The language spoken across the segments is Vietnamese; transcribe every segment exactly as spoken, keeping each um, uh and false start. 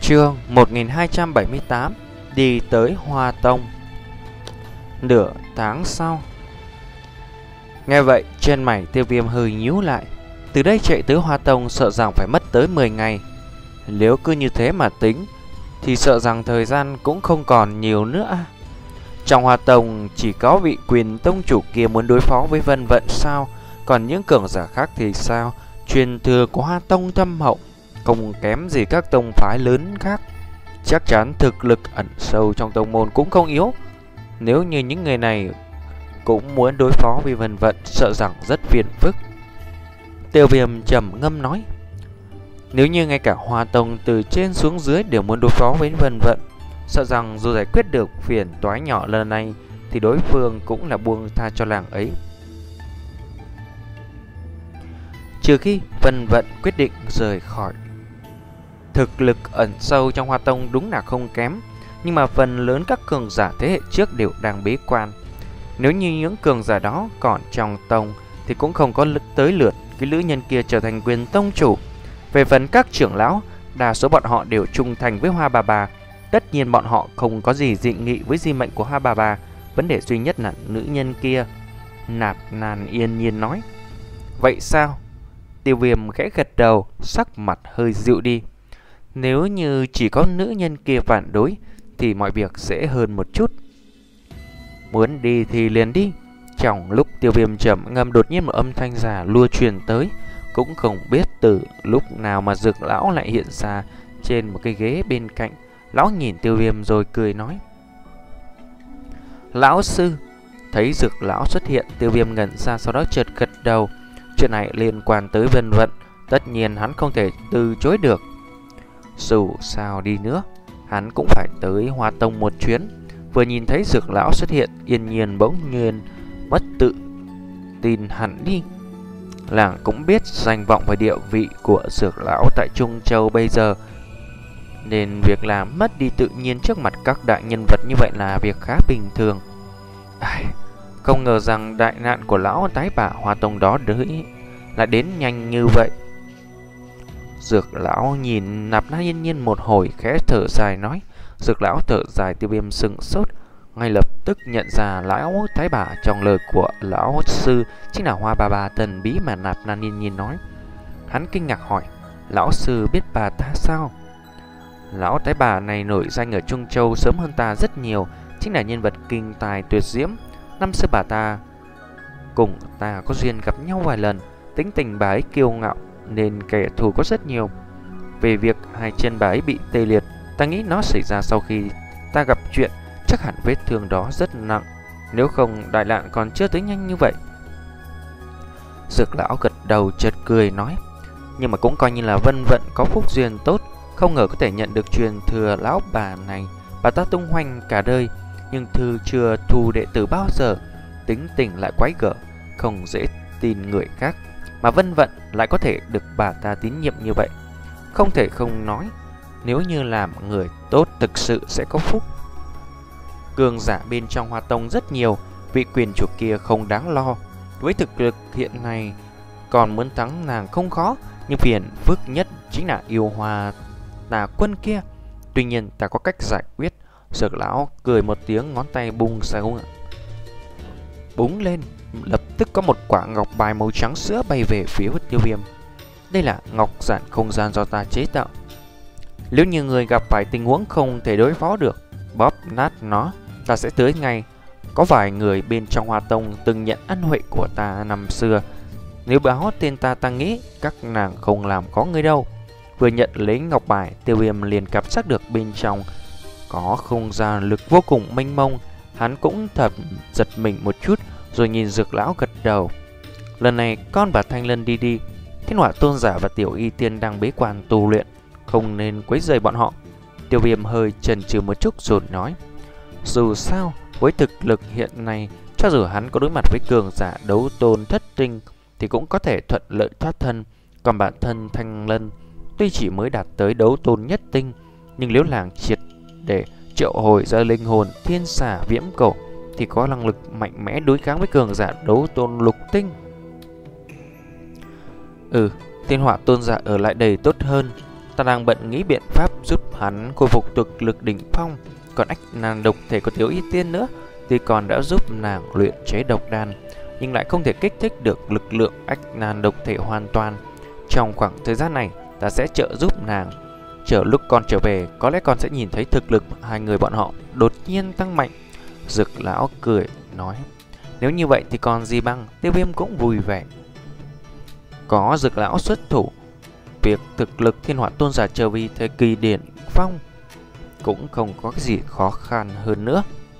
Chương một nghìn hai trăm bảy mươi tám. Đi tới Hoa Tông. Nửa tháng sau. Nghe vậy, trên mày Tiêu Viêm hơi nhíu lại. Từ đây chạy tới Hoa Tông sợ rằng phải mất tới mười ngày. Nếu cứ như thế mà tính thì sợ rằng thời gian cũng không còn nhiều nữa. Trong Hoa Tông chỉ có vị quyền tông chủ kia muốn đối phó với Vân Vận sao? Còn những cường giả khác thì sao? Truyền thừa của Hoa Tông thâm hậu, không kém gì các tông phái lớn khác. Chắc chắn thực lực ẩn sâu trong tông môn cũng không yếu. Nếu như những người này cũng muốn đối phó với Vân Vận, sợ rằng rất phiền phức. Tiêu Viêm trầm ngâm nói, nếu như ngay cả Hoa Tông từ trên xuống dưới đều muốn đối phó với Vân Vận, sợ rằng dù giải quyết được phiền toái nhỏ lần này thì đối phương cũng là buông tha cho làng ấy. Trừ khi Vân Vận quyết định rời khỏi. Thực lực ẩn sâu trong Hoa Tông đúng là không kém, nhưng mà phần lớn các cường giả thế hệ trước đều đang bế quan. Nếu như những cường giả đó còn trong tông thì cũng không có tới lượt cái nữ nhân kia trở thành quyền tông chủ. Về phần các trưởng lão, đa số bọn họ đều trung thành với Hoa Bà Bà. Tất nhiên bọn họ không có gì dị nghị với di mệnh của Hoa Bà Bà. Vấn đề duy nhất là nữ nhân kia. Nạp Lan yên nhiên nói. Vậy sao? Tiêu Viêm khẽ gật đầu, sắc mặt hơi dịu đi. Nếu như chỉ có nữ nhân kia phản đối thì mọi việc dễ hơn một chút. Muốn đi thì liền đi. Trong lúc Tiêu Viêm trầm ngâm, đột nhiên một âm thanh già lua truyền tới. Cũng không biết từ lúc nào mà Dược lão lại hiện ra trên một cái ghế bên cạnh. Lão nhìn Tiêu Viêm rồi cười nói, lão sư. Thấy Dược lão xuất hiện, Tiêu Viêm ngẩn ra, sau đó chợt gật đầu. Chuyện này liên quan tới Vân Vận, tất nhiên hắn không thể từ chối được. Dù sao đi nữa, hắn cũng phải tới Hoa Tông một chuyến. Vừa nhìn thấy Dược lão xuất hiện, Yên Nhiên bỗng nhiên mất tự tin hẳn đi. Làng cũng biết danh vọng và địa vị của Dược lão tại Trung Châu bây giờ, nên việc làm mất đi tự nhiên trước mặt các đại nhân vật như vậy là việc khá bình thường. Ai, không ngờ rằng đại nạn của lão tái bả Hoa Tông đó đới lại đến nhanh như vậy. Dược lão nhìn Nạp Lan Yên Nhiên một hồi, khẽ thở dài nói. Dược lão thở dài, Tiêu Viêm sững sốt, ngay lập tức nhận ra lão thái bà trong lời của lão sư chính là Hoa Bà Bà thần bí mà Nạp Lan Yên Nhiên nói. Hắn kinh ngạc hỏi, lão sư biết bà ta sao? Lão thái bà này nổi danh ở Trung Châu sớm hơn ta rất nhiều, chính là nhân vật kinh tài tuyệt diễm. Năm xưa bà ta cùng ta có duyên gặp nhau vài lần. Tính tình bà ấy kiêu ngạo nên kẻ thù có rất nhiều. Về việc hai chân bà ấy bị tê liệt, ta nghĩ nó xảy ra sau khi ta gặp chuyện. Chắc hẳn vết thương đó rất nặng, nếu không đại nạn còn chưa tới nhanh như vậy. Dược lão gật đầu chợt cười nói, nhưng mà cũng coi như là Vân Vận có phúc duyên tốt, không ngờ có thể nhận được truyền thừa lão bà này. Bà ta tung hoành cả đời, nhưng thư chưa thu đệ tử bao giờ. Tính tình lại quái gở, không dễ tin người khác, mà Vân Vận lại có thể được bà ta tín nhiệm như vậy. Không thể không nói, nếu như làm người tốt thực sự sẽ có phúc. Cường giả bên trong Hoa Tông rất nhiều, vị quyền chủ kia không đáng lo. Với thực lực hiện nay, còn muốn thắng nàng không khó, nhưng phiền phức nhất chính là yêu Hoa tà quân kia. Tuy nhiên ta có cách giải quyết. Dược lão cười một tiếng, ngón tay bung sao búng lên, lập tức có một quả ngọc bài màu trắng sữa bay về phía Tiêu Viêm. Đây là ngọc giản không gian do ta chế tạo. Nếu như người gặp phải tình huống không thể đối phó được, bóp nát nó, ta sẽ tới ngay. Có vài người bên trong Hoa Tông từng nhận ân huệ của ta năm xưa. Nếu báo tên ta, ta nghĩ các nàng không làm có người đâu. Vừa nhận lấy ngọc bài, Tiêu Viêm liền cảm giác được bên trong có không gian lực vô cùng mênh mông. Hắn cũng thật giật mình một chút, rồi nhìn Dược lão gật đầu. Lần này con và Thanh Lân đi đi. Thiên Hỏa tôn giả và Tiểu Y Tiên đang bế quan tu luyện, không nên quấy rầy bọn họ. Tiêu Viêm hơi chần chừ một chút rồi nói, dù sao với thực lực hiện nay, cho dù hắn có đối mặt với cường giả đấu tôn thất tinh thì cũng có thể thuận lợi thoát thân. Còn bản thân Thanh Lân tuy chỉ mới đạt tới đấu tôn nhất tinh, nhưng nếu làng triệt để triệu hồi ra linh hồn thiên xà viễm cổ thì có năng lực mạnh mẽ đối kháng với cường giả đấu tôn lục tinh. Ừ, Thiên Hỏa tôn giả ở lại đây tốt hơn. Ta đang bận nghĩ biện pháp giúp hắn khôi phục thực lực đỉnh phong. Còn ách nan độc thể của Tiểu Y Tiên nữa, tuy còn đã giúp nàng luyện chế độc đan, nhưng lại không thể kích thích được lực lượng ách nan độc thể hoàn toàn. Trong khoảng thời gian này, ta sẽ trợ giúp nàng. Chờ lúc con trở về, có lẽ con sẽ nhìn thấy thực lực hai người bọn họ đột nhiên tăng mạnh. Dược lão cười nói, nếu như vậy thì còn gì bằng. Tiêu Viêm cũng vui vẻ. Có Dược lão xuất thủ, việc thực lực Thiên Hỏa Tôn giả trở về thời kỳ điển phong cũng không có cái gì khó khăn hơn nữa.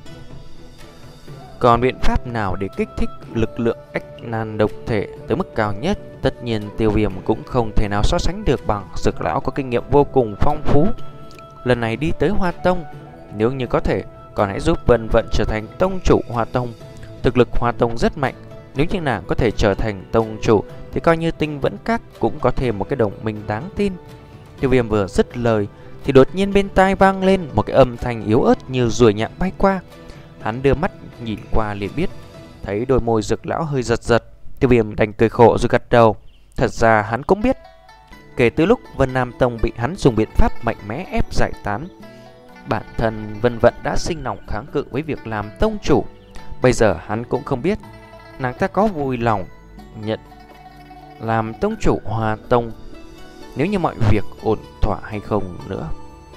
Còn biện pháp nào để kích thích lực lượng ách nan độc thể tới mức cao nhất? Tất nhiên Tiêu Viêm cũng không thể nào so sánh được bằng. Dược lão có kinh nghiệm vô cùng phong phú. Lần này đi tới Hoa Tông, nếu như có thể, còn hãy giúp Vân Vận trở thành tông chủ Hoa Tông. Thực lực Hoa Tông rất mạnh, nếu như nàng có thể trở thành tông chủ thì coi như Tinh Vẫn Các cũng có thêm một cái đồng minh đáng tin. Tiêu Viêm vừa dứt lời thì đột nhiên bên tai vang lên một cái âm thanh yếu ớt như ruồi nhặng bay qua. Hắn đưa mắt nhìn qua liền biết, thấy đôi môi Dược lão hơi giật giật. Tiêu Viêm đành cười khổ rồi gật đầu. Thật ra hắn cũng biết, kể từ lúc Vân Nam Tông bị hắn dùng biện pháp mạnh mẽ ép giải tán, bản thân Vân Vận đã sinh lòng kháng cự với việc làm tông chủ. Bây giờ hắn cũng không biết nàng ta có vui lòng nhận làm tông chủ Hoa Tông nếu như mọi việc ổn thỏa hay không nữa.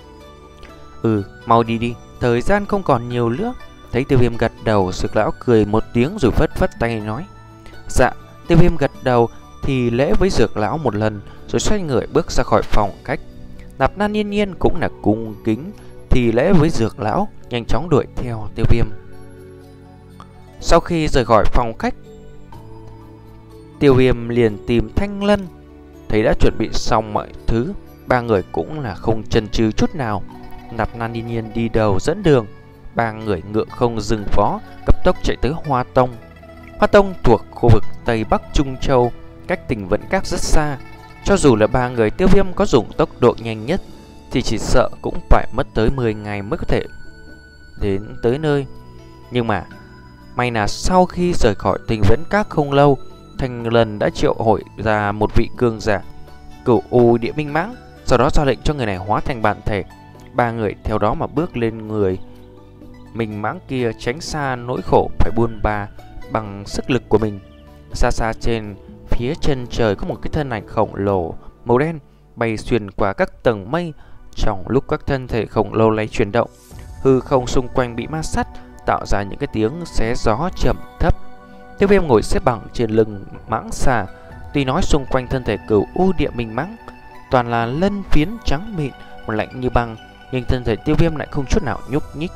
Ừ, mau đi đi, thời gian không còn nhiều nữa. Thấy Tiêu Viêm gật đầu, Dược lão cười một tiếng rồi phất phất tay nói, dạ. Tiêu Viêm gật đầu thì lễ với Dược lão một lần, rồi xoay người bước ra khỏi phòng khách. Nạp Lan Yên Nhiên cũng là cung kính thì lễ với Dược lão, nhanh chóng đuổi theo Tiêu Viêm. Sau khi rời khỏi phòng khách, Tiêu Viêm liền tìm Thanh Lân. Thấy đã chuẩn bị xong mọi thứ, ba người cũng là không chần chừ chút nào. Nạp Lan Yên Nhiên đi đầu dẫn đường, ba người ngựa không dừng phó, cấp tốc chạy tới Hoa Tông. Hoa Tông thuộc khu vực Tây Bắc Trung Châu, cách Tinh Vẫn Các rất xa. Cho dù là ba người Tiêu Viêm có dùng tốc độ nhanh nhất thì chỉ sợ cũng phải mất tới mười ngày mới có thể đến tới nơi. Nhưng mà may là sau khi rời khỏi Tinh Vẫn Các không lâu, Thanh Lân đã triệu hồi ra một vị cường giả Cửu U Địa Minh Mãng, sau đó ra lệnh cho người này hóa thành bản thể. Ba người theo đó mà bước lên người Minh Mãng kia, tránh xa nỗi khổ phải buôn ba bằng sức lực của mình. Xa xa trên phía chân trời có một cái thân ảnh khổng lồ màu đen bay xuyên qua các tầng mây. Trong lúc các thân thể khổng lồ lấy chuyển động, hư không xung quanh bị ma sát, tạo ra những cái tiếng xé gió trầm thấp. Tiêu Viêm ngồi xếp bằng trên lưng mãng xà. Tuy nói xung quanh thân thể Cửu U Địa Minh Mãng toàn là lân phiến trắng mịn, lạnh như băng, nhưng thân thể Tiêu Viêm lại không chút nào nhúc nhích.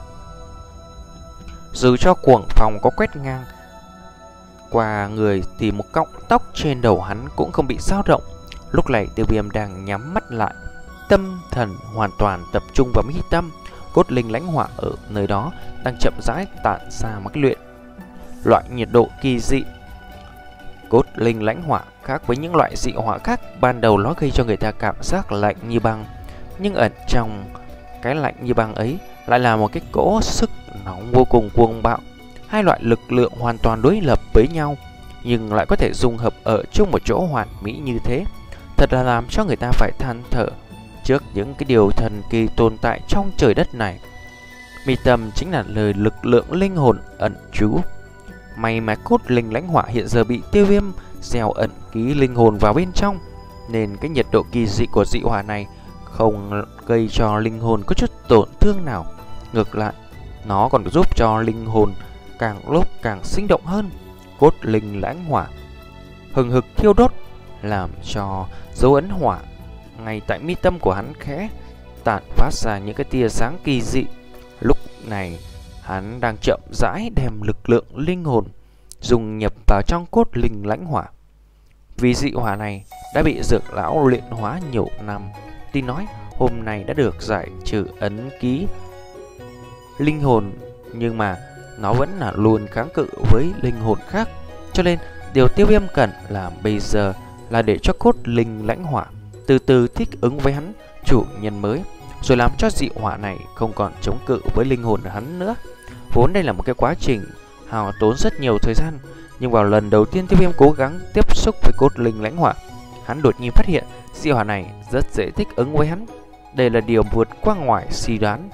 Dù cho cuồng phong có quét ngang qua người thì một cọng tóc trên đầu hắn cũng không bị dao động. Lúc này Tiêu Viêm đang nhắm mắt lại, tâm thần hoàn toàn tập trung vào mi tâm. Cốt linh lãnh hỏa ở nơi đó đang chậm rãi tản ra một cái luyện loại nhiệt độ kỳ dị. Cốt linh lãnh hỏa khác với những loại dị hỏa khác, ban đầu nó gây cho người ta cảm giác lạnh như băng, nhưng ẩn trong cái lạnh như băng ấy lại là một cái cỗ sức nóng vô cùng cuồng bạo. Hai loại lực lượng hoàn toàn đối lập với nhau, nhưng lại có thể dung hợp ở chung một chỗ hoàn mỹ như thế, thật là làm cho người ta phải than thở trước những cái điều thần kỳ tồn tại trong trời đất này. Mi tâm chính là lời lực lượng linh hồn ẩn trú. May mà cốt linh lãnh hỏa hiện giờ bị Tiêu Viêm gieo ẩn ký linh hồn vào bên trong, nên cái nhiệt độ kỳ dị của dị hỏa này không gây cho linh hồn có chút tổn thương nào. Ngược lại, nó còn giúp cho linh hồn càng lúc càng sinh động hơn. Cốt linh lãnh hỏa hừng hực thiêu đốt, làm cho dấu ấn hỏa ngay tại mi tâm của hắn khẽ tản phát ra những cái tia sáng kỳ dị. Lúc này hắn đang chậm rãi đem lực lượng linh hồn dung nhập vào trong cốt linh lãnh hỏa. Vì dị hỏa này đã bị Dược lão luyện hóa nhiều năm, tin nói hôm nay đã được giải trừ ấn ký linh hồn, nhưng mà nó vẫn là luôn kháng cự với linh hồn khác. Cho nên điều Tiêu Viêm cần làm bây giờ là để cho cốt linh lãnh hỏa từ từ thích ứng với hắn chủ nhân mới, rồi làm cho dị hỏa này không còn chống cự với linh hồn hắn nữa. Vốn đây là một cái quá trình hao tốn rất nhiều thời gian, nhưng vào lần đầu tiên Tiêu Viêm cố gắng tiếp xúc với cốt linh lãnh hỏa, hắn đột nhiên phát hiện dị hỏa này rất dễ thích ứng với hắn. Đây là điều vượt qua ngoài suy đoán,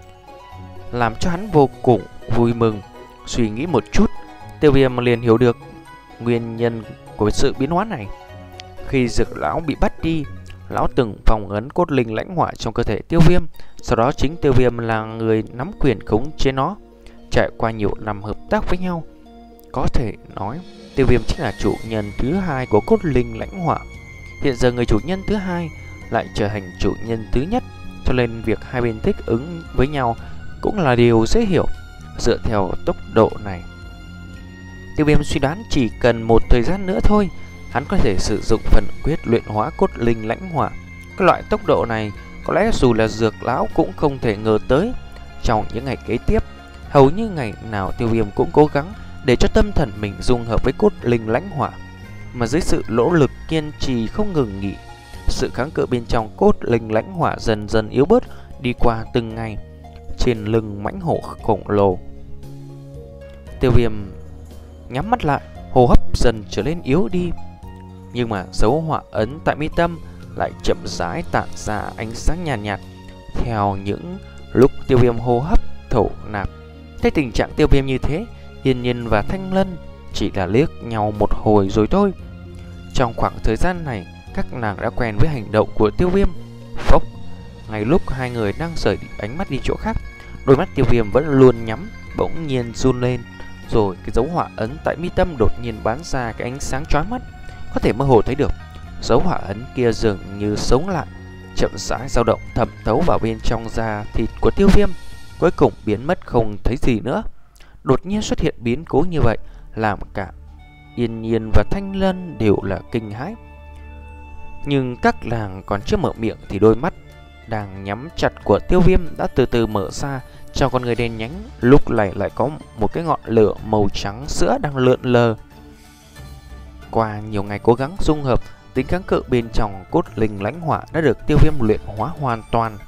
làm cho hắn vô cùng vui mừng. Suy nghĩ một chút, Tiêu Viêm liền hiểu được nguyên nhân của sự biến hóa này. Khi Dược lão bị bắt đi, lão từng phong ấn cốt linh lãnh hỏa trong cơ thể Tiêu Viêm. Sau đó chính Tiêu Viêm là người nắm quyền khống chế nó. Trải qua nhiều năm hợp tác với nhau, có thể nói Tiêu Viêm chính là chủ nhân thứ hai của cốt linh lãnh hỏa. Hiện giờ người chủ nhân thứ hai lại trở thành chủ nhân thứ nhất, cho nên việc hai bên thích ứng với nhau cũng là điều dễ hiểu. Dựa theo tốc độ này, Tiêu Viêm suy đoán chỉ cần một thời gian nữa thôi, hắn có thể sử dụng phần quyết luyện hóa cốt linh lãnh hỏa. Cái loại tốc độ này có lẽ dù là Dược lão cũng không thể ngờ tới. Trong những ngày kế tiếp, hầu như ngày nào Tiêu Viêm cũng cố gắng để cho tâm thần mình dung hợp với cốt linh lãnh hỏa. Mà dưới sự nỗ lực kiên trì không ngừng nghỉ, sự kháng cự bên trong cốt linh lãnh hỏa dần dần yếu bớt đi qua từng ngày. Trên lưng mãnh hổ khổng lồ, Tiêu Viêm nhắm mắt lại, hô hấp dần trở nên yếu đi. Nhưng mà dấu họa ấn tại mi tâm lại chậm rãi tản ra ánh sáng nhàn nhạt, nhạt. Theo những lúc Tiêu Viêm hô hấp thổ nạp, thấy tình trạng Tiêu Viêm như thế, Yên Nhiên và Thanh Lân chỉ là liếc nhau một hồi rồi thôi. Trong khoảng thời gian này, các nàng đã quen với hành động của Tiêu Viêm. Phốc, ngay lúc hai người đang rời ánh mắt đi chỗ khác, đôi mắt Tiêu Viêm vẫn luôn nhắm, bỗng nhiên run lên. Rồi cái dấu họa ấn tại mi tâm đột nhiên bắn ra cái ánh sáng chói mắt. Có thể mơ hồ thấy được dấu họa ấn kia dường như sống lại, chậm rãi dao động thẩm thấu vào bên trong da thịt của Tiêu Viêm, cuối cùng biến mất không thấy gì nữa. Đột nhiên xuất hiện biến cố như vậy làm cả Yên Nhiên và Thanh Lân đều là kinh hãi. Nhưng các nàng còn chưa mở miệng thì đôi mắt đang nhắm chặt của Tiêu Viêm đã từ từ mở ra. Trong con người đen nhánh lúc này lại có một cái ngọn lửa màu trắng sữa đang lượn lờ. Qua nhiều ngày cố gắng dung hợp, tính kháng cự bên trong cốt linh lãnh hỏa đã được Tiêu Viêm luyện hóa hoàn toàn.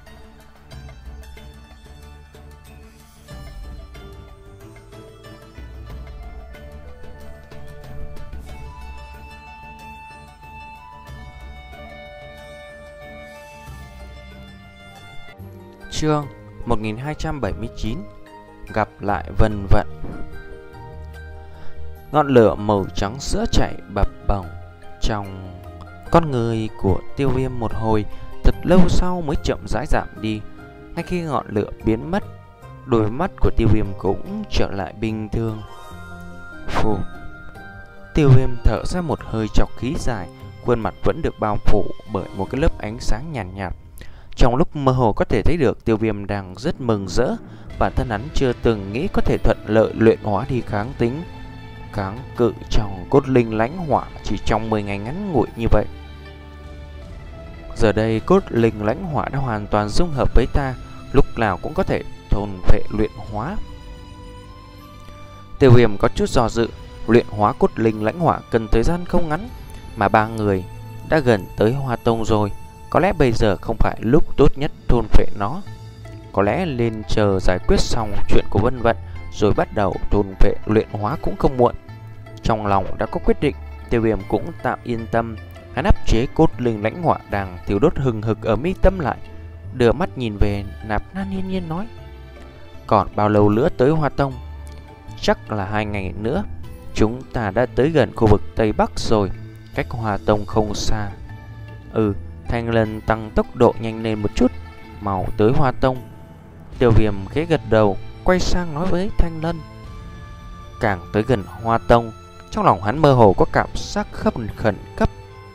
Chương một nghìn hai trăm bảy mươi chín. Gặp lại vân vận. Ngọn lửa màu trắng sữa chảy bập bồng trong con người của Tiêu Viêm một hồi, thật lâu sau mới chậm rãi giảm đi. Ngay khi ngọn lửa biến mất, đôi mắt của Tiêu Viêm cũng trở lại bình thường. Phù. Tiêu Viêm thở ra một hơi trọc khí dài, khuôn mặt vẫn được bao phủ bởi một cái lớp ánh sáng nhàn nhạt, nhạt. Trong lúc mơ hồ có thể thấy được Tiêu Viêm đang rất mừng rỡ. Bản thân hắn chưa từng nghĩ có thể thuận lợi luyện hóa đi kháng tính kháng cự trong cốt linh lãnh hỏa chỉ trong mười ngày ngắn ngủi như vậy. Giờ đây cốt linh lãnh hỏa đã hoàn toàn dung hợp với ta, lúc nào cũng có thể thôn phệ luyện hóa. Tiêu Viêm có chút do dự. Luyện hóa cốt linh lãnh hỏa cần thời gian không ngắn, mà ba người đã gần tới Hoa Tông rồi. Có lẽ bây giờ không phải lúc tốt nhất thôn phệ nó. Có lẽ lên chờ giải quyết xong chuyện của Vân Vận rồi bắt đầu thôn phệ luyện hóa cũng không muộn. Trong lòng đã có quyết định, Tiêu Viêm cũng tạm yên tâm. Hắn áp chế cốt linh lãnh hỏa đang thiêu đốt hừng hực ở mi tâm lại, đưa mắt nhìn về Nạp Lan Yên Nhiên nói: còn bao lâu nữa tới Hoa Tông? Chắc là hai ngày nữa. Chúng ta đã tới gần khu vực Tây Bắc rồi, cách Hoa Tông không xa. Ừ, Thanh Lân tăng tốc độ nhanh lên một chút, mau tới Hoa Tông. Tiêu Viêm khẽ gật đầu, quay sang nói với Thanh Lân. Càng tới gần Hoa Tông, trong lòng hắn mơ hồ có cảm giác khẩn khẩn cấp.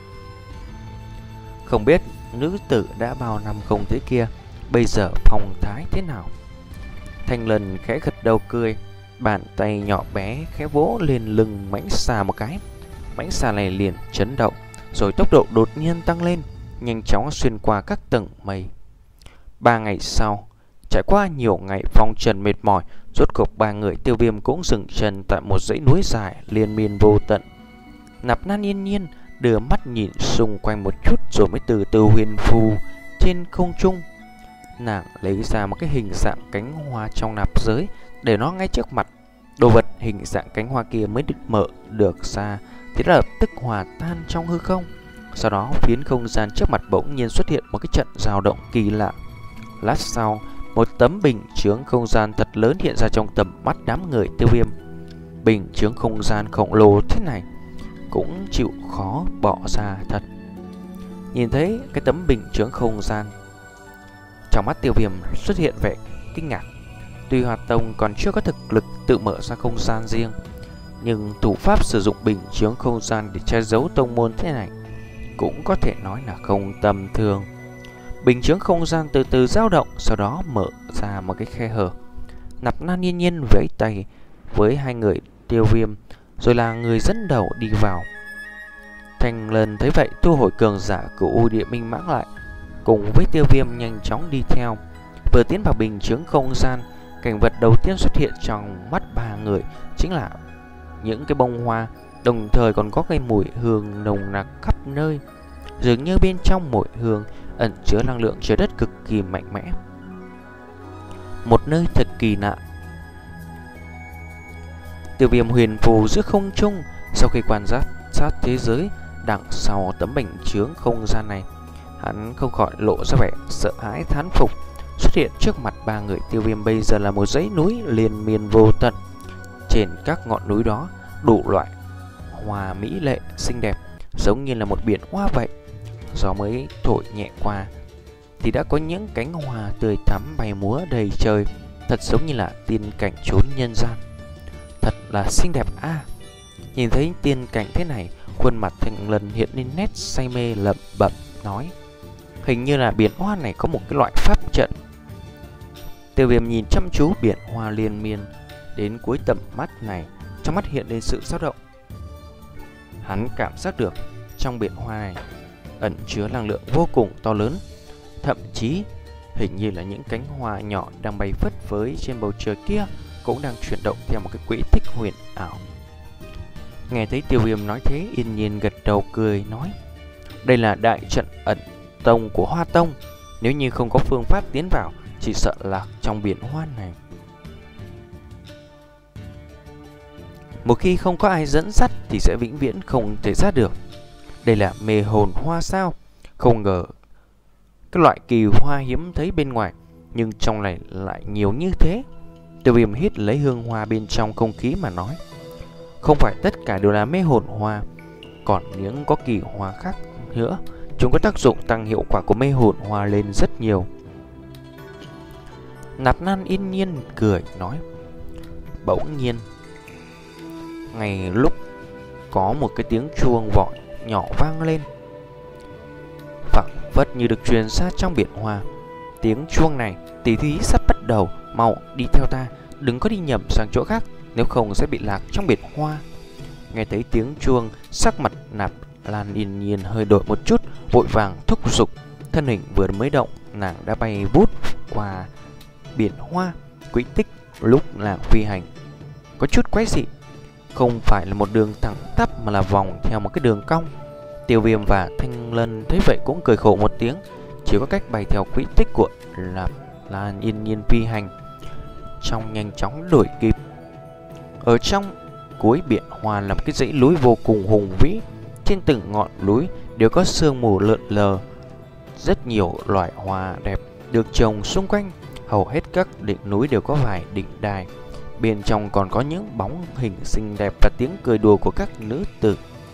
Không biết nữ tử đã bao năm không thấy kia bây giờ phong thái thế nào. Thanh Lân khẽ gật đầu cười, bàn tay nhỏ bé khẽ vỗ lên lưng mãnh xà một cái. Mãnh xà này liền chấn động, rồi tốc độ đột nhiên tăng lên, nhanh chóng xuyên qua các tầng mây. Ba ngày sau, trải qua nhiều ngày phong trần mệt mỏi, rốt cuộc ba người Tiêu Viêm cũng dừng chân tại một dãy núi dài liên miên vô tận. Nạp Lan Yên Nhiên đưa mắt nhìn xung quanh một chút rồi mới từ từ huyền phù trên không trung. Nàng lấy ra một cái hình dạng cánh hoa trong nạp giới để nó ngay trước mặt. Đồ vật hình dạng cánh hoa kia mới được mở được ra thì lập tức hòa tan trong hư không. Sau đó phiến không gian trước mặt bỗng nhiên xuất hiện một cái trận dao động kỳ lạ. Lát sau, một tấm bình chướng không gian thật lớn hiện ra trong tầm mắt đám người Tiêu Viêm. Bình chướng không gian khổng lồ thế này cũng chịu khó bỏ ra thật. Nhìn thấy cái tấm bình chướng không gian, trong mắt Tiêu Viêm xuất hiện vẻ kinh ngạc. Tuy Hoa Tông còn chưa có thực lực tự mở ra không gian riêng, nhưng thủ pháp sử dụng bình chướng không gian để che giấu tông môn thế này cũng có thể nói là không tầm thường. Bình chướng không gian từ từ dao động, sau đó mở ra một cái khe hở. Nạp Lan Yên Nhiên vẫy tay với hai người Tiêu Viêm, rồi là người dẫn đầu đi vào. Thanh Lân thấy vậy thu hồi cường giả của U Địa Minh Mãng lại, cùng với Tiêu Viêm nhanh chóng đi theo. Vừa tiến vào bình chướng không gian, cảnh vật đầu tiên xuất hiện trong mắt ba người chính là những cái bông hoa, đồng thời còn có cái mùi hương nồng nặc khắp nơi. Dường như bên trong mùi hương ẩn chứa năng lượng trái đất cực kỳ mạnh mẽ. Một nơi thật kỳ lạ. Tiêu Viêm huyền phù giữa không trung, sau khi quan sát sát thế giới đằng sau tấm bình chướng không gian này, hắn không khỏi lộ ra vẻ sợ hãi thán phục. Xuất hiện trước mặt ba người Tiêu Viêm bây giờ là một dãy núi liên miên vô tận. Trên các ngọn núi đó đủ loại hoa mỹ lệ xinh đẹp, giống như là một biển hoa vậy. Gió mới thổi nhẹ qua thì đã có những cánh hoa tươi thắm bay múa đầy trời, thật giống như là tiên cảnh chốn nhân gian. Thật là xinh đẹp a. À, nhìn thấy tiên cảnh thế này, khuôn mặt Thanh Lân hiện lên nét say mê lẩm bẩm nói: hình như là biển hoa này có một cái loại pháp trận. Tiêu Viêm nhìn chăm chú biển hoa liên miên đến cuối tầm mắt này, trong mắt hiện lên sự dao động. Hắn cảm giác được trong biển hoa này ẩn chứa năng lượng vô cùng to lớn, thậm chí hình như là những cánh hoa nhỏ đang bay phất phới trên bầu trời kia cũng đang chuyển động theo một cái quỹ tích huyền ảo. Nghe thấy Tiêu Viêm nói thế, Yên Nhiên gật đầu cười nói: đây là đại trận ẩn tông của Hoa Tông, nếu như không có phương pháp tiến vào, chỉ sợ lạc trong biển hoa này. Một khi không có ai dẫn dắt thì sẽ vĩnh viễn không thể ra được. Đây là mê hồn hoa sao? Không ngờ cái loại kỳ hoa hiếm thấy bên ngoài, nhưng trong này lại nhiều như thế. Tiêu Viêm hít lấy hương hoa bên trong không khí mà nói: không phải tất cả đều là mê hồn hoa, còn những có kỳ hoa khác nữa. Chúng có tác dụng tăng hiệu quả của mê hồn hoa lên rất nhiều. Nạp Lan Yên Nhiên cười nói. Bỗng nhiên, ngay lúc có một cái tiếng chuông vọng nhỏ vang lên, phảng phất như được truyền ra trong biển hoa. Tiếng chuông này: tỷ thí sắp bắt đầu, mau đi theo ta, đừng có đi nhầm sang chỗ khác, nếu không sẽ bị lạc trong biển hoa. Nghe thấy tiếng chuông, sắc mặt Nạp Lan Yên Nhiên hơi đổi một chút, vội vàng thúc giục. Thân hình vừa mới động, nàng đã bay vút qua biển hoa. Quỹ tích lúc nàng phi hành có chút quái dị, không phải là một đường thẳng tắp mà là vòng theo một cái đường cong. Tiêu Viêm và Thanh Lân thấy vậy cũng cười khổ một tiếng, chỉ có cách bay theo quỹ tích của Nạp Lan Yên Nhiên phi hành, trong nhanh chóng đuổi kịp. Ở trong cuối biển hoa là một cái dãy núi vô cùng hùng vĩ. Trên từng ngọn núi đều có sương mù lượn lờ. Rất nhiều loại hoa đẹp được trồng xung quanh. Hầu hết các đỉnh núi đều có vài đỉnh đài. Bên trong còn có những bóng hình xinh đẹp và tiếng cười đùa của các nữ tử.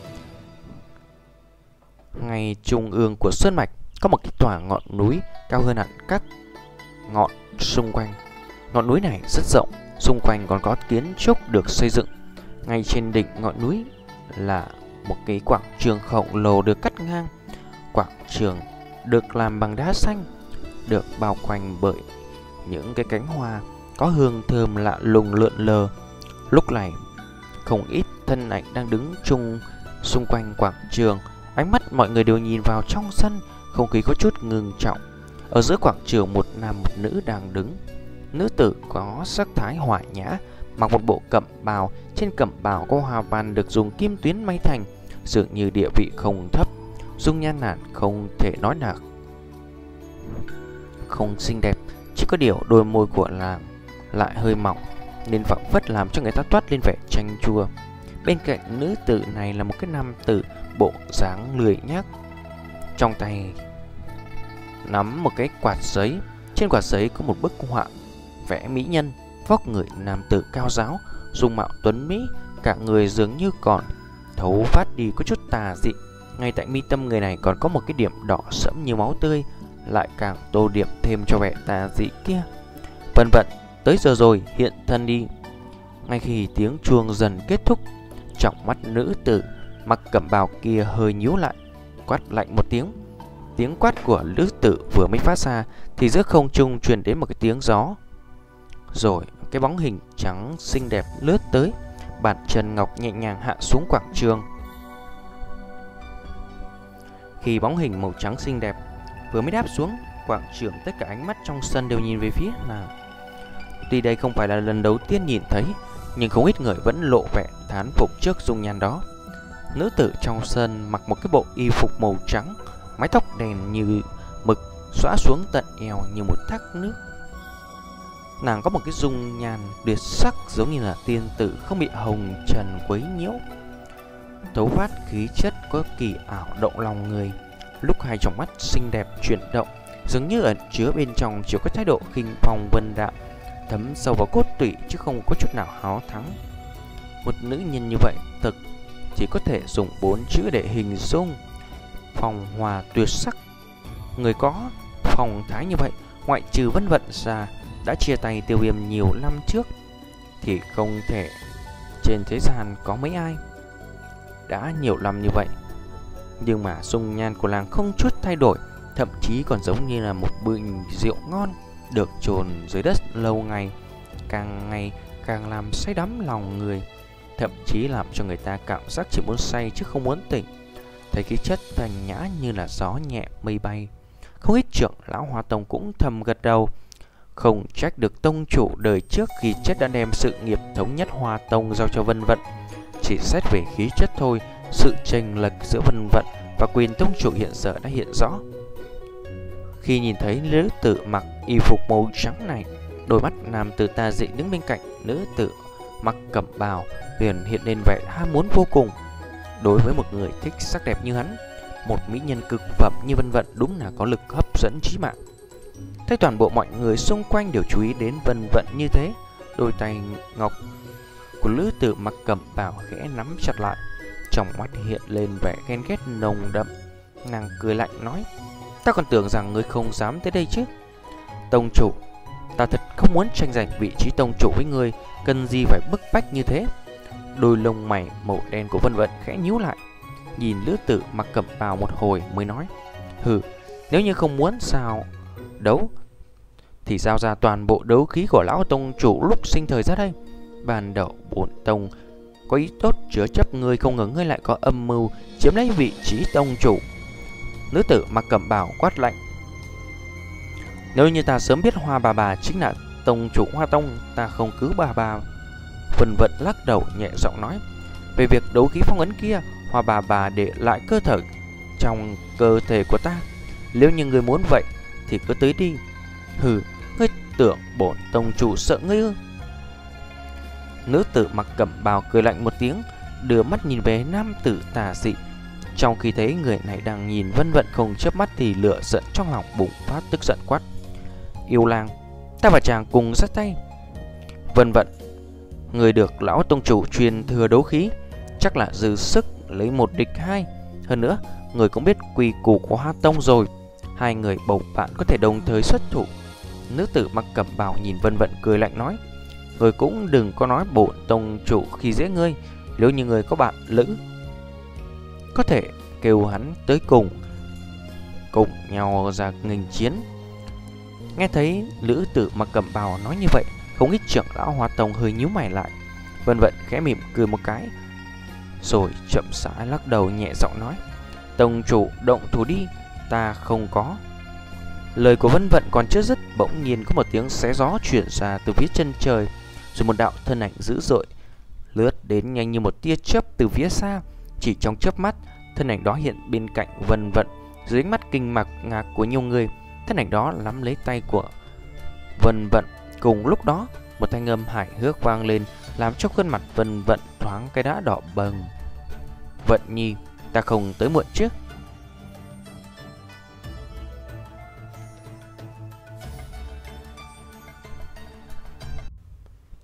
Ngay trung ương của sơn mạch có một cái tòa ngọn núi cao hơn hẳn các ngọn xung quanh. Ngọn núi này rất rộng, xung quanh còn có kiến trúc được xây dựng. Ngay trên đỉnh ngọn núi là một cái quảng trường khổng lồ được cắt ngang. Quảng trường được làm bằng đá xanh, được bao quanh bởi những cái cánh hoa có hương thơm lạ lùng lượn lờ. Lúc này không ít thân ảnh đang đứng chung xung quanh quảng trường. Ánh mắt mọi người đều nhìn vào trong sân, không khí có chút ngưng trọng. Ở giữa quảng trường, một nam một nữ đang đứng. Nữ tử có sắc thái hòa nhã, mặc một bộ cẩm bào. Trên cẩm bào có hoa văn được dùng kim tuyến may thành, dường như địa vị không thấp. Dung nhan nàng không thể nói là không xinh đẹp, chỉ có điều đôi môi của nàng lại hơi mỏng, nên phảng phất làm cho người ta toát lên vẻ chanh chua. Bên cạnh nữ tử này là một cái nam tử bộ dáng lười nhác, trong tay nắm một cái quạt giấy. Trên quạt giấy có một bức họa vẽ mỹ nhân, vóc người nam tử cao ráo, dung mạo tuấn mỹ, cả người dường như còn thấu phát đi có chút tà dị. Ngay tại mi tâm người này còn có một cái điểm đỏ sẫm như máu tươi, lại càng tô điểm thêm cho vẻ tà dị kia. Vân Vận, tới giờ rồi, hiện thân đi. Ngay khi tiếng chuông dần kết thúc, trong mắt nữ tử mặc cẩm bào kia hơi nhíu lại, quát lạnh một tiếng. Tiếng quát của nữ tử vừa mới phát ra thì giữa không trung truyền đến một cái tiếng gió. Rồi cái bóng hình trắng xinh đẹp lướt tới, bàn chân ngọc nhẹ nhàng hạ xuống quảng trường. Khi bóng hình màu trắng xinh đẹp vừa mới đáp xuống quảng trường, tất cả ánh mắt trong sân đều nhìn về phía nàng. Tuy đây không phải là lần đầu tiên nhìn thấy, nhưng không ít người vẫn lộ vẻ thán phục trước dung nhan đó. Nữ tử trong sân mặc một cái bộ y phục màu trắng, mái tóc đen như mực xõa xuống tận eo như một thác nước. Nàng có một cái dung nhan tuyệt sắc, giống như là tiên tử không bị hồng trần quấy nhiễu, thấu phát khí chất có kỳ ảo động lòng người. Lúc hai tròng mắt xinh đẹp chuyển động, dường như ẩn chứa bên trong chỉ có thái độ khinh phong vân đạm, thấm sâu vào cốt tủy chứ không có chút nào háo thắng. Một nữ nhân như vậy thực chỉ có thể dùng bốn chữ để hình dung: phong hoa tuyệt sắc. Người có phong thái như vậy, ngoại trừ Vân Vận ra, đã chia tay Tiêu Viêm nhiều năm trước, thì không thể trên thế gian có mấy ai. Đã nhiều năm như vậy, nhưng mà dung nhan của nàng không chút thay đổi, thậm chí còn giống như là một bình rượu ngon được chôn dưới đất lâu ngày, càng ngày càng làm say đắm lòng người, thậm chí làm cho người ta cảm giác chỉ muốn say chứ không muốn tỉnh. Thấy khí chất thanh nhã như là gió nhẹ mây bay, không ít trưởng lão Hoa Tông cũng thầm gật đầu. Không trách được tông chủ đời trước khi chết đã đem sự nghiệp thống nhất Hoa Tông giao cho Vân Vận. Chỉ xét về khí chất thôi, sự chênh lệch giữa Vân Vận và quyền tông chủ hiện giờ đã hiện rõ. Khi nhìn thấy nữ tử mặc y phục màu trắng này, đôi mắt nam tử tà dị đứng bên cạnh nữ tử mặc cẩm bào liền hiện lên vẻ ham muốn vô cùng. Đối với một người thích sắc đẹp như hắn, một mỹ nhân cực phẩm như Vân Vận đúng là có lực hấp dẫn chí mạng. Thấy toàn bộ mọi người xung quanh đều chú ý đến Vân Vận như thế, đôi tay ngọc của nữ tử mặc cẩm bào khẽ nắm chặt lại, trong mắt hiện lên vẻ ghen ghét nồng đậm. Nàng cười lạnh nói: "Ta còn tưởng rằng ngươi không dám tới đây chứ. Tông chủ, ta thật không muốn tranh giành vị trí tông chủ với ngươi, cần gì phải bức bách như thế." Đôi lông mày màu đen của Vân Vận khẽ nhíu lại, nhìn nữ tử mặc cẩm bào một hồi mới nói: "Hừ, nếu như không muốn sao đấu thì giao ra toàn bộ đấu khí của lão tông chủ lúc sinh thời ra đây. Ban đầu bổn tông có ý tốt chứa chấp ngươi, không ngờ ngươi lại có âm mưu chiếm lấy vị trí tông chủ." Nữ tử mặc cẩm bào quát lạnh: "Nếu như ta sớm biết Hoa bà bà chính là tông chủ Hoa Tông, ta không cứ bà bà." Vân Vận lắc đầu nhẹ giọng nói: "Về việc đấu khí phong ấn kia, Hoa bà bà để lại cơ thể trong cơ thể của ta. Nếu như ngươi muốn vậy thì cứ tới đi." "Hừ, ngươi tưởng bổn tông chủ sợ ngươi ư?" Nữ tử mặc cẩm bào cười lạnh một tiếng, đưa mắt nhìn về nam tử tà dị. Trong khi thấy người này đang nhìn Vân Vận không chớp mắt thì lửa giận trong lòng bùng phát, tức giận quát: "Yêu lang, ta và chàng cùng giắt tay." "Vân Vận, người được lão tông chủ truyền thừa đấu khí, chắc là dư sức lấy một địch hai. Hơn nữa, người cũng biết quy củ của Hoa Tông rồi, hai người bầu bạn có thể đồng thời xuất thủ." Nữ tử mặc cẩm bào nhìn Vân Vận cười lạnh nói: "Người cũng đừng có nói bổn tông chủ khi dễ ngươi. Nếu như người có bạn lữ, có thể kêu hắn tới cùng cùng nhau ra nghênh chiến." Nghe thấy nữ tử mặc cẩm bào nói như vậy, không ít trưởng lão Hoa Tông hơi nhíu mày lại. Vân Vận khẽ mỉm cười một cái, rồi chậm rãi lắc đầu nhẹ giọng nói: "Tông chủ động thủ đi, ta không có." Lời của Vân Vận còn chưa dứt, bỗng nhiên có một tiếng xé gió chuyển ra từ phía chân trời, rồi một đạo thân ảnh dữ dội lướt đến nhanh như một tia chớp từ phía xa. Chỉ trong chớp mắt, thân ảnh đó hiện bên cạnh Vân Vận. Dưới ánh mắt kinh ngạc ngạc của nhiều người, thân ảnh đó nắm lấy tay của Vân Vận. Cùng lúc đó, một thanh âm hài hước vang lên, làm cho khuôn mặt Vân Vận thoáng cái đã đỏ bừng. "Vận nhi, ta không tới muộn chứ?"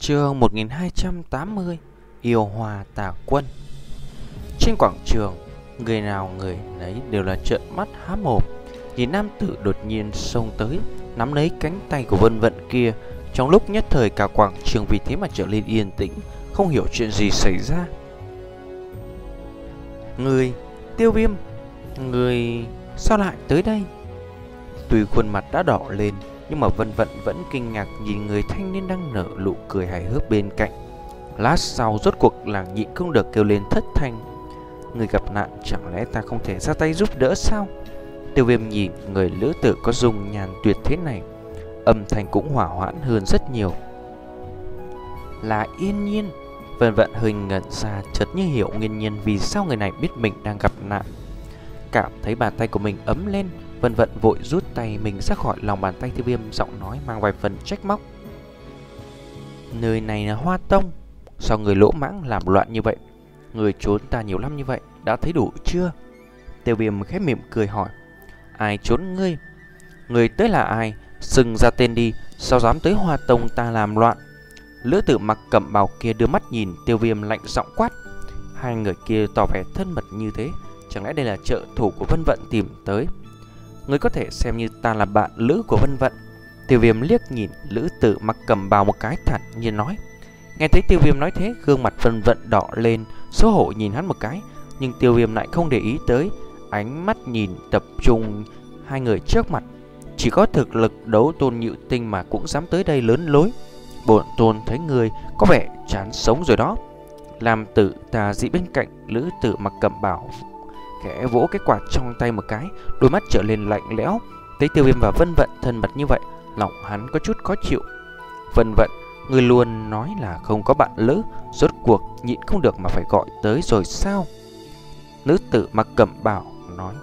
Chương một nghìn hai trăm tám mươi. Yêu Hoa Tà Quân. Trên quảng trường, người nào người nấy đều là trợn mắt há mồm nhìn nam tử đột nhiên xông tới, nắm lấy cánh tay của Vân Vận kia. Trong lúc nhất thời cả quảng trường vì thế mà trở lên yên tĩnh, không hiểu chuyện gì xảy ra. Người, Tiêu Viêm, người sao lại tới đây? Tuy khuôn mặt đã đỏ lên, nhưng mà Vân Vận vẫn kinh ngạc nhìn người thanh niên đang nở nụ cười hài hước bên cạnh. Lát sau rốt cuộc là nhịn không được kêu lên thất thanh: người gặp nạn, chẳng lẽ ta không thể ra tay giúp đỡ sao? Tiêu Viêm nhìn người lữ tử có dung nhan tuyệt thế này, âm thanh cũng hỏa hoãn hơn rất nhiều. Là Yên Nhiên. Vân Vận hơi ngẩn ra, chợt như hiểu nguyên nhân vì sao người này biết mình đang gặp nạn. Cảm thấy bàn tay của mình ấm lên, Vân Vận vội rút tay mình ra khỏi lòng bàn tay Tiêu Viêm, giọng nói mang vài phần trách móc: nơi này là Hoa Tông, sao người lỗ mãng làm loạn như vậy? Người trốn ta nhiều năm như vậy, đã thấy đủ chưa? Tiêu Viêm khẽ mỉm cười hỏi: ai trốn ngươi? Người tới là ai? Xưng ra tên đi, sao dám tới Hoa Tông ta làm loạn? Lữ tử mặc cẩm bào kia đưa mắt nhìn Tiêu Viêm, lạnh giọng quát. Hai người kia tỏ vẻ thân mật như thế, chẳng lẽ đây là trợ thủ của Vân Vận tìm tới? Người có thể xem như ta là bạn lữ của Vân Vận. Tiêu Viêm liếc nhìn lữ tử mặc cẩm bào một cái, thản nhiên nói. Nghe thấy Tiêu Viêm nói thế, gương mặt Vân Vận đỏ lên, xấu hổ nhìn hắn một cái, nhưng Tiêu Viêm lại không để ý tới, ánh mắt nhìn tập trung hai người trước mặt. Chỉ có thực lực đấu tôn nhị tinh mà cũng dám tới đây lớn lối. Bổn tôn thấy người có vẻ chán sống rồi đó. Làm tử tà dị bên cạnh lữ tử mặc cẩm bào khẽ vỗ cái quạt trong tay một cái, đôi mắt trở lên lạnh lẽo. Thấy Tiêu Viêm và Vân Vận thân mật như vậy, lòng hắn có chút khó chịu. Vân Vận, người luôn nói là không có bạn lữ, rốt cuộc nhịn không được mà phải gọi tới rồi sao? Nữ tử mặc cẩm bào nói.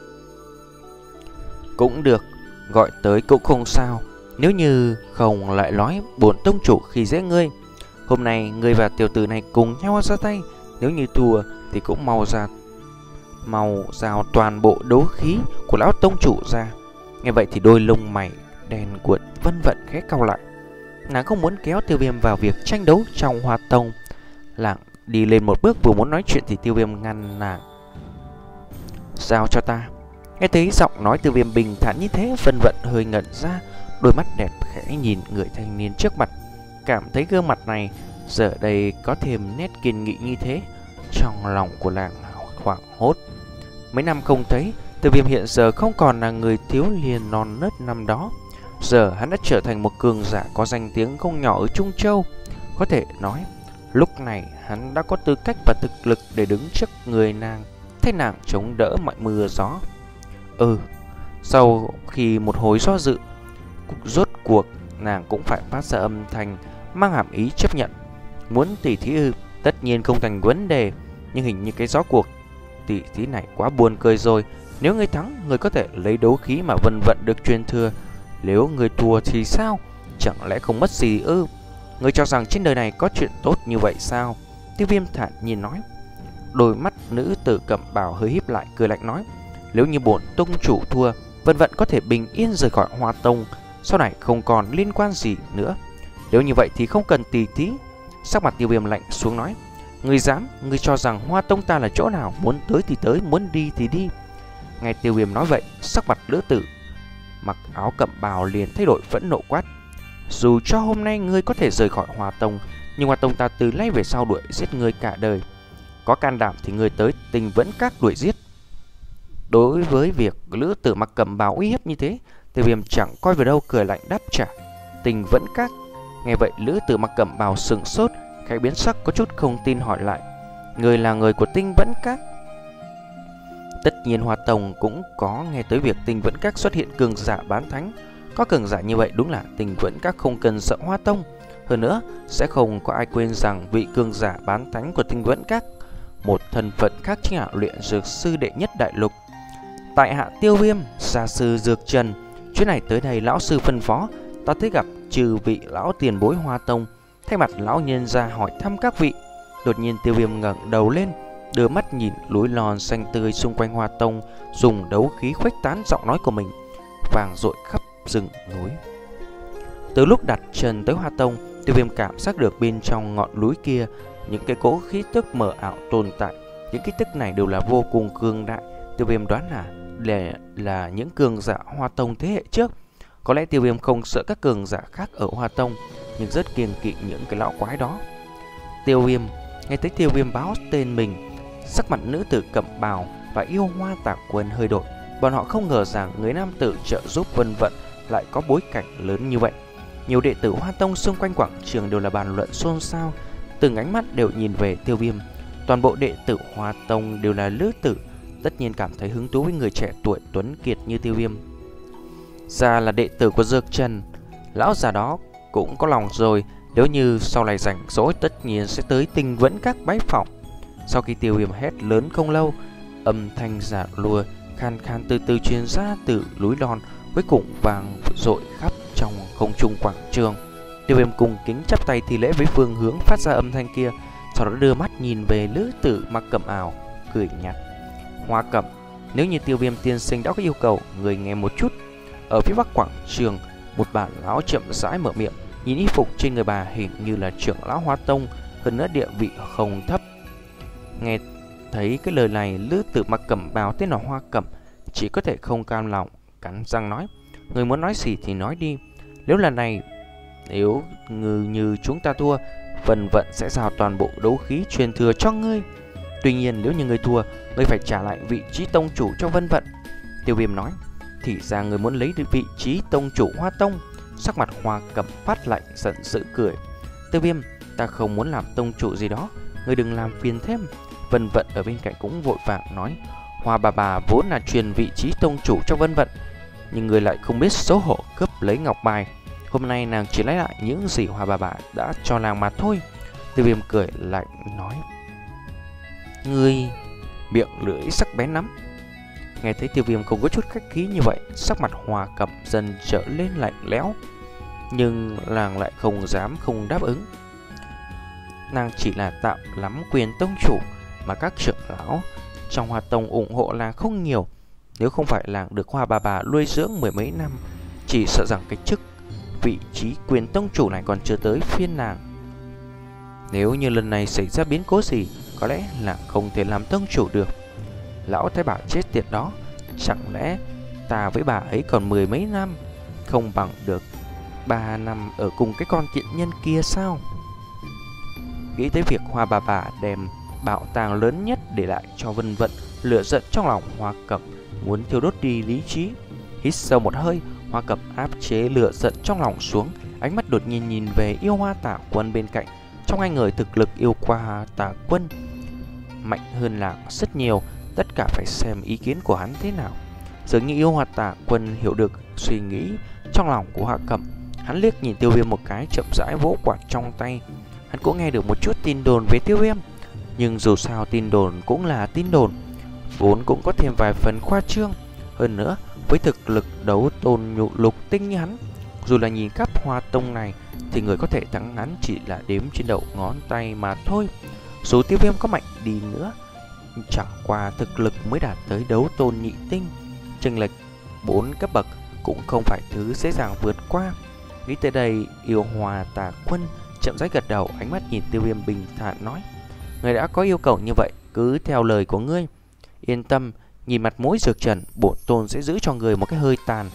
Cũng được, gọi tới cũng không sao. Nếu như không lại nói bổn tông chủ khi dễ ngươi. Hôm nay ngươi và tiểu tử này cùng nhau ra tay, nếu như thua thì cũng mau ra Mau rào toàn bộ đấu khí của lão tông chủ ra. Nghe vậy thì đôi lông mày đen của Vân Vận khẽ cau lại. Nàng không muốn kéo Tiêu Viêm vào việc tranh đấu trong Hoa Tông. Lạng đi lên một bước vừa muốn nói chuyện thì Tiêu Viêm ngăn nàng. Giao cho ta. Nghe thấy giọng nói Tiêu Viêm bình thản như thế, Vân Vận hơi ngẩn ra, đôi mắt đẹp khẽ nhìn người thanh niên trước mặt, cảm thấy gương mặt này giờ đây có thêm nét kiên nghị như thế. Trong lòng của nàng hoảng hốt. Mấy năm không thấy, Tiêu Viêm hiện giờ không còn là người thiếu niên non nớt năm đó. Giờ hắn đã trở thành một cường giả có danh tiếng không nhỏ ở Trung Châu. Có thể nói, lúc này hắn đã có tư cách và thực lực để đứng trước người nàng, thay nàng chống đỡ mọi mưa gió. Ừ, sau khi một hồi do dự, rốt cuộc nàng cũng phải phát ra âm thanh mang hàm ý chấp nhận. Muốn tỉ thí ư? Tất nhiên không thành vấn đề, nhưng hình như cái gió cuộc tỉ thí này quá buồn cười rồi. Nếu ngươi thắng, ngươi có thể lấy đấu khí mà Vân Vận được truyền thừa. Nếu ngươi thua thì sao? Chẳng lẽ không mất gì ư? Ngươi cho rằng trên đời này có chuyện tốt như vậy sao? Tiêu Viêm thản nhiên nói. Đôi mắt nữ tử cẩm bào hơi híp lại, cười lạnh nói. Nếu như bổn tông chủ thua, Vân Vận có thể bình yên rời khỏi Hoa Tông, sau này không còn liên quan gì nữa. Nếu như vậy thì không cần tỉ thí. Sắc mặt Tiêu Viêm lạnh xuống nói. Ngươi dám, ngươi cho rằng Hoa Tông ta là chỗ nào? Muốn tới thì tới, muốn đi thì đi. Nghe Tiêu Viêm nói vậy, sắc mặt nữ tử mặc áo cẩm bào liền thay đổi, phẫn nộ quát. Dù cho hôm nay ngươi có thể rời khỏi Hoa Tông, nhưng Hoa Tông ta từ nay về sau đuổi giết ngươi cả đời. Có can đảm thì ngươi tới Tình Vẫn Các đuổi giết. Đối với việc nữ tử mặc cẩm bào uy hiếp như thế, Tiêu Viêm chẳng coi vào đâu, cười lạnh đáp trả. Tình Vẫn Các. Nghe vậy nữ tử mặc cẩm bào sừng sốt, khẽ biến sắc, có chút không tin hỏi lại. Người là người của Tinh Vẫn Các? Tất nhiên Hoa Tông cũng có nghe tới việc Tinh Vẫn Các xuất hiện cường giả bán thánh. Có cường giả như vậy đúng là Tinh Vẫn Các không cần sợ Hoa Tông. Hơn nữa sẽ không có ai quên rằng vị cường giả bán thánh của Tinh Vẫn Các, một thân phận khác chính là luyện dược sư đệ nhất đại lục. Tại hạ Tiêu Viêm, gia sư Dược Trần. Chuyến này tới đây lão sư phân phó, ta tới gặp trừ vị lão tiền bối Hoa Tông, thay mặt lão nhân ra hỏi thăm các vị. Đột nhiên Tiêu Viêm ngẩng đầu lên, đưa mắt nhìn núi non xanh tươi xung quanh Hoa Tông, dùng đấu khí khuếch tán giọng nói của mình vang dội khắp rừng núi. Từ lúc đặt chân tới Hoa Tông, Tiêu Viêm cảm giác được bên trong ngọn núi kia những cái cỗ khí tức mờ ảo tồn tại. Những khí tức này đều là vô cùng cường đại. Tiêu Viêm đoán là là, là những cường giả Hoa Tông thế hệ trước. Có lẽ Tiêu Viêm không sợ các cường giả khác ở Hoa Tông, nhưng rất kiêng kỵ những cái lão quái đó. Tiêu Viêm nghe thấy Tiêu Viêm báo tên mình, sắc mặt nữ tử cẩm bào và yêu hoa Tả Quân hơi đổi. Bọn họ không ngờ rằng người nam tử trợ giúp Vân Vận lại có bối cảnh lớn như vậy. Nhiều đệ tử Hoa Tông xung quanh quảng trường đều là bàn luận xôn xao, từng ánh mắt đều nhìn về Tiêu Viêm. Toàn bộ đệ tử Hoa Tông đều là lữ tử, tất nhiên cảm thấy hứng thú với người trẻ tuổi tuấn kiệt như Tiêu Viêm. Ra là đệ tử của Dược Trần, lão già đó cũng có lòng rồi, nếu như sau này rảnh rỗi tất nhiên sẽ tới Tinh Vẫn Các bái phỏng. Sau khi Tiêu Viêm hét lớn không lâu, âm thanh giả lùa khan khan từ từ truyền ra từ núi non, cuối cùng vang dội khắp trong không trung quảng trường. Tiêu Viêm cùng kính chắp tay thi lễ với phương hướng phát ra âm thanh kia, sau đó đưa mắt nhìn về lữ tử mặc cẩm ảo, cười nhạt. Hoa Cẩm, nếu như Tiêu Viêm tiên sinh đã có yêu cầu, người nghe một chút. Ở phía bắc quảng trường, một bà lão chậm rãi mở miệng, nhìn y phục trên người bà hình như là trưởng lão Hoa Tông, hơn nữa địa vị không thấp. Nghe thấy cái lời này, lữ tử mặc cẩm bào tên là Hoa Cẩm chỉ có thể không cam lòng, cắn răng nói: người muốn nói gì thì nói đi. Nếu lần này nếu như, như chúng ta thua, Vân Vận sẽ giao toàn bộ đấu khí truyền thừa cho ngươi. Tuy nhiên nếu như ngươi thua, ngươi phải trả lại vị trí tông chủ cho Vân Vận. Tiêu Viêm nói: thì ra người muốn lấy được vị trí tông chủ Hoa Tông. Sắc mặt Hoa Cẩm phát lạnh, giận dữ cười: Tiêu Viêm, ta không muốn làm tông chủ gì đó, ngươi đừng làm phiền thêm. Vân Vận ở bên cạnh cũng vội vàng nói: Hoa bà bà vốn là truyền vị trí tông chủ cho Vân Vận, nhưng người lại không biết xấu hổ cướp lấy ngọc bài. Hôm nay nàng chỉ lấy lại những gì Hoa bà bà đã cho nàng mà thôi. Tiêu Viêm cười lạnh nói: ngươi miệng lưỡi sắc bén lắm. Nghe thấy Tiêu Viêm không có chút khách khí như vậy, sắc mặt Hoa Cẩm dần trở lên lạnh lẽo, nhưng nàng lại không dám không đáp ứng. Nàng chỉ là tạm lắm quyền tông chủ, mà các trưởng lão trong Hoa Tông ủng hộ nàng không nhiều. Nếu không phải nàng được Hoa bà bà nuôi dưỡng mười mấy năm, chỉ sợ rằng cái chức vị trí quyền tông chủ này còn chưa tới phiên nàng. Nếu như lần này xảy ra biến cố gì, có lẽ là không thể làm tông chủ được. Lão thái bà chết tiệt đó, chẳng lẽ ta với bà ấy còn mười mấy năm, không bằng được ba năm ở cùng cái con tiện nhân kia sao? Nghĩ tới việc Hoa bà bà đem bảo tàng lớn nhất để lại cho Vân Vận, lửa giận trong lòng Hoa Cẩm muốn thiêu đốt đi lý trí. Hít sâu một hơi, Hoa Cẩm áp chế lửa giận trong lòng xuống, ánh mắt đột nhiên nhìn về yêu hoa Tả Quân bên cạnh. Trong hai người thực lực yêu hoa Tả Quân mạnh hơn nàng rất nhiều, tất cả phải xem ý kiến của hắn thế nào. Dường như yêu hoa Tả Quân hiểu được suy nghĩ trong lòng của Hoa Cẩm, hắn liếc nhìn Tiêu Viêm một cái, chậm rãi vỗ quạt trong tay. Hắn cũng nghe được một chút tin đồn về Tiêu Viêm, nhưng dù sao tin đồn cũng là tin đồn, vốn cũng có thêm vài phần khoa trương. Hơn nữa, với thực lực đấu tôn nhụ lục tinh như hắn, dù là nhìn khắp Hoa Tông này thì người có thể thắng hắn chỉ là đếm trên đầu ngón tay mà thôi. Dù Tiêu Viêm có mạnh đi nữa, chẳng qua thực lực mới đạt tới đấu tôn nhị tinh, chênh lệch bốn cấp bậc cũng không phải thứ dễ dàng vượt qua. Nghĩ tới đây, yêu hoa Tả Quân chậm rãi gật đầu, ánh mắt nhìn Tiêu Viêm bình thản nói: người đã có yêu cầu như vậy, cứ theo lời của ngươi. Yên tâm, nhìn mặt mũi Dược Trần, bổn tôn sẽ giữ cho người một cái hơi tàn.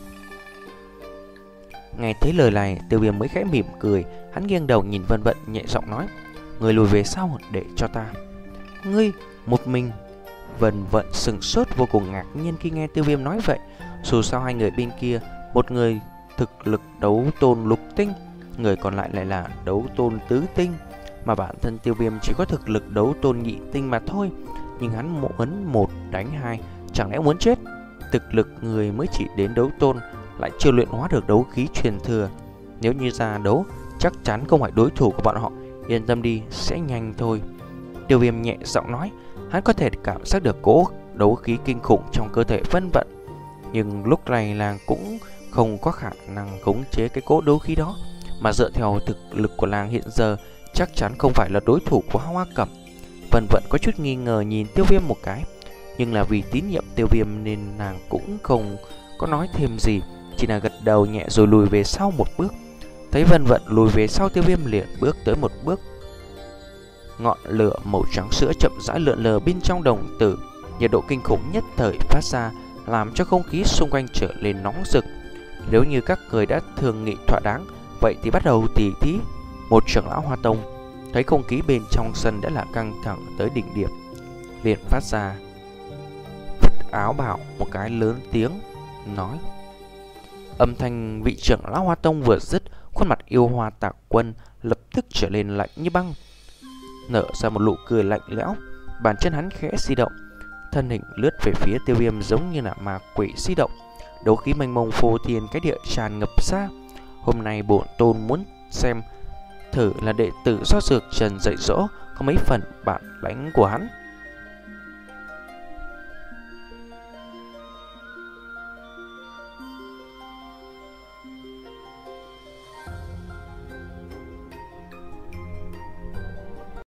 Nghe thấy lời này, Tiêu Viêm mới khẽ mỉm cười, hắn nghiêng đầu nhìn Vân Vận nhẹ giọng nói: người lùi về sau để cho ta. Ngươi một mình? Vân Vận sừng sốt, vô cùng ngạc nhiên khi nghe Tiêu Viêm nói vậy. Dù sao hai người bên kia, một người thực lực đấu tôn lục tinh, người còn lại lại là đấu tôn tứ tinh, mà bản thân Tiêu Viêm chỉ có thực lực đấu tôn nhị tinh mà thôi. Nhưng hắn muốn một đánh hai, chẳng lẽ muốn chết? Thực lực người mới chỉ đến đấu tôn, lại chưa luyện hóa được đấu khí truyền thừa, nếu như ra đấu chắc chắn không phải đối thủ của bọn họ. Yên tâm đi, sẽ nhanh thôi. Tiêu Viêm nhẹ giọng nói, hắn có thể cảm giác được cỗ đấu khí kinh khủng trong cơ thể Vân Vận, nhưng lúc này làng cũng không có khả năng khống chế cái cỗ đấu khí đó, mà dựa theo thực lực của làng hiện giờ chắc chắn không phải là đối thủ của Hoa Cẩm. Vân Vận có chút nghi ngờ nhìn Tiêu Viêm một cái, nhưng là vì tín nhiệm Tiêu Viêm nên nàng cũng không có nói thêm gì, chỉ là gật đầu nhẹ rồi lùi về sau một bước. Thấy Vân Vận lùi về sau, Tiêu Viêm liền bước tới một bước. Ngọn lửa màu trắng sữa chậm rãi lượn lờ bên trong đồng tử, nhiệt độ kinh khủng nhất thời phát ra, làm cho không khí xung quanh trở lên nóng rực. Nếu như các người đã thường nghị thỏa đáng, vậy thì bắt đầu tỉ thí. Một trưởng lão Hoa Tông thấy không khí bên trong sân đã là căng thẳng tới đỉnh điểm, liền phát ra phất áo bảo một cái lớn tiếng nói. Âm thanh vị trưởng lão Hoa Tông vừa dứt, khuôn mặt yêu hoa Tạc Quân lập tức trở lên lạnh như băng, nở ra một nụ cười lạnh lẽo. Bàn chân hắn khẽ di động, thân hình lướt về phía Tiêu Viêm giống như là ma quỷ di động. Đấu khí mênh mông phô thiên cái địa tràn ngập ra. Hôm nay bổn tôn muốn xem thử là đệ tử do Dược Trần dạy dỗ có mấy phần bản lãnh của hắn.